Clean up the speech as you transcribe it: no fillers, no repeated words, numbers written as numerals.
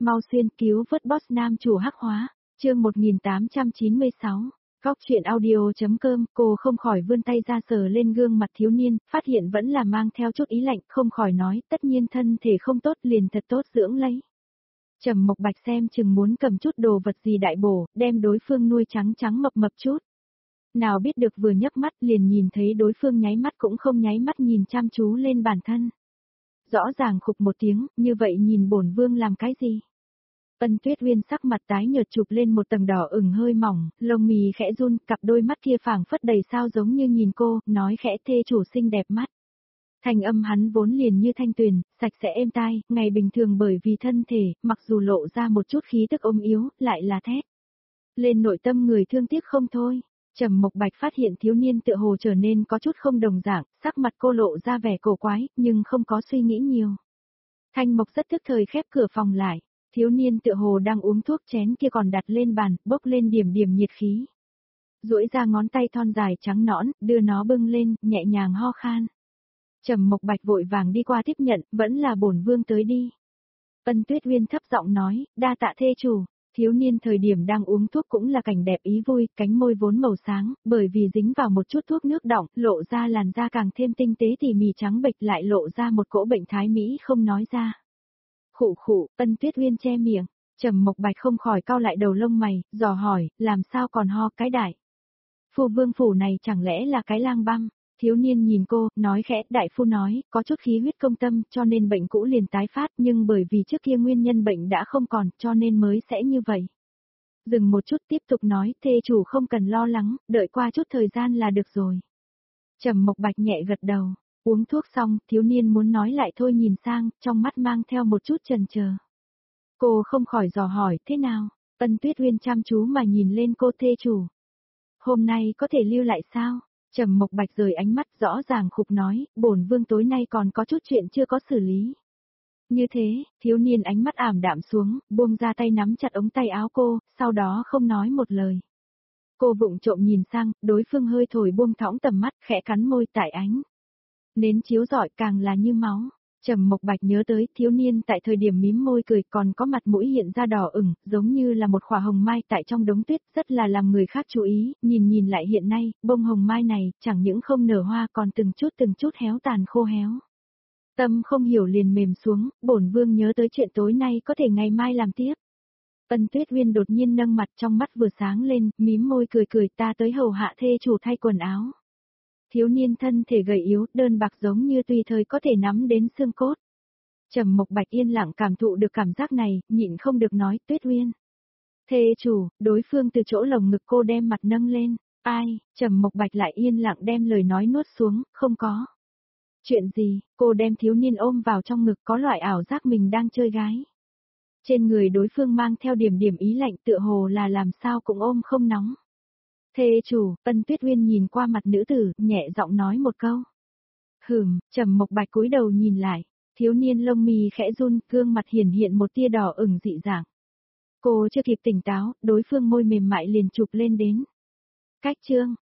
mau xuyên cứu vớt boss nam chủ hắc hóa, chương 1896. Góc chuyện audio.com, cô không khỏi vươn tay ra sờ lên gương mặt thiếu niên, phát hiện vẫn là mang theo chút ý lạnh, không khỏi nói, tất nhiên thân thể không tốt liền thật tốt dưỡng lấy. Trầm Mộc Bạch xem chừng muốn cầm chút đồ vật gì đại bổ, đem đối phương nuôi trắng trắng mập mập chút. Nào biết được vừa nhấc mắt liền nhìn thấy đối phương nháy mắt cũng không nháy mắt nhìn chăm chú lên bản thân. Rõ ràng khục một tiếng, như vậy nhìn bổn vương làm cái gì? Ân Tuyết Uyên sắc mặt tái nhợt chụp lên một tầng đỏ ửng hơi mỏng, lông mì khẽ run, cặp đôi mắt kia phảng phất đầy sao giống như nhìn cô, nói khẽ thê chủ xinh đẹp mắt. Thanh âm hắn vốn liền như thanh tuyền, sạch sẽ êm tai, ngày bình thường bởi vì thân thể, mặc dù lộ ra một chút khí tức ôm yếu, lại là thét. Lên nội tâm người thương tiếc không thôi. Trầm Mộc Bạch phát hiện thiếu niên tựa hồ trở nên có chút không đồng dạng, sắc mặt cô lộ ra vẻ cổ quái, nhưng không có suy nghĩ nhiều. Thanh Mộc rất tức thời khép cửa phòng lại, thiếu niên tựa hồ đang uống thuốc chén kia còn đặt lên bàn, bốc lên điểm điểm nhiệt khí. Duỗi ra ngón tay thon dài trắng nõn, đưa nó bưng lên, nhẹ nhàng ho khan. Trầm Mộc Bạch vội vàng đi qua tiếp nhận, vẫn là bổn vương tới đi. Ân Tuyết Uyên thấp giọng nói, đa tạ thê chủ. Thiếu niên thời điểm đang uống thuốc cũng là cảnh đẹp ý vui, cánh môi vốn màu sáng, bởi vì dính vào một chút thuốc nước đọng, lộ ra làn da càng thêm tinh tế tỉ mỉ trắng bệch lại lộ ra một cỗ bệnh thái mỹ không nói ra. Khụ khụ, Ân Tuyết Uyên che miệng, Trầm Mộc Bạch không khỏi cau lại đầu lông mày, dò hỏi, làm sao còn ho cái đại. Phu vương phủ này chẳng lẽ là cái lang băm? Thiếu niên nhìn cô, nói khẽ, đại phu nói, có chút khí huyết công tâm cho nên bệnh cũ liền tái phát nhưng bởi vì trước kia nguyên nhân bệnh đã không còn cho nên mới sẽ như vậy. Dừng một chút tiếp tục nói, thê chủ không cần lo lắng, đợi qua chút thời gian là được rồi. Trầm Mộc Bạch nhẹ gật đầu, uống thuốc xong, thiếu niên muốn nói lại thôi nhìn sang, trong mắt mang theo một chút chần chờ. Cô không khỏi dò hỏi, thế nào? Ân Tuyết Uyên chăm chú mà nhìn lên cô thê chủ. Hôm nay có thể lưu lại sao? Trầm Mộc Bạch rời ánh mắt rõ ràng khục nói, bổn vương tối nay còn có chút chuyện chưa có xử lý. Như thế, thiếu niên ánh mắt ảm đạm xuống, buông ra tay nắm chặt ống tay áo cô, sau đó không nói một lời. Cô vụng trộm nhìn sang, đối phương hơi thổi buông thõng tầm mắt, khẽ cắn môi tại ánh. Nến chiếu rọi càng là như máu. Trầm Mộc Bạch nhớ tới thiếu niên tại thời điểm mím môi cười còn có mặt mũi hiện ra đỏ ửng, giống như là một khỏa hồng mai tại trong đống tuyết, rất là làm người khác chú ý, nhìn lại hiện nay, bông hồng mai này, chẳng những không nở hoa còn từng chút héo tàn khô héo. Tâm không hiểu liền mềm xuống, bổn vương nhớ tới chuyện tối nay có thể ngày mai làm tiếp. Ân Tuyết Uyên đột nhiên nâng mặt trong mắt vừa sáng lên, mím môi cười ta tới hầu hạ thê chủ thay quần áo. Thiếu niên thân thể gầy yếu, đơn bạc giống như tùy thời có thể nắm đến xương cốt. Trầm Mộc Bạch yên lặng cảm thụ được cảm giác này, nhịn không được nói, Tuyết Uyên. Thê chủ, đối phương từ chỗ lồng ngực cô đem mặt nâng lên, ai, Trầm Mộc Bạch lại yên lặng đem lời nói nuốt xuống, không có. Chuyện gì, cô đem thiếu niên ôm vào trong ngực có loại ảo giác mình đang chơi gái. Trên người đối phương mang theo điểm điểm ý lạnh tựa hồ là làm sao cũng ôm không nóng. Thê chủ, Ân Tuyết Uyên nhìn qua mặt nữ tử, nhẹ giọng nói một câu. Trầm Mộc Bạch cúi đầu nhìn lại, thiếu niên lông mì khẽ run, gương mặt hiện một tia đỏ ửng dị dạng. Cô chưa kịp tỉnh táo, đối phương môi mềm mại liền chụp lên đến. Cách chương,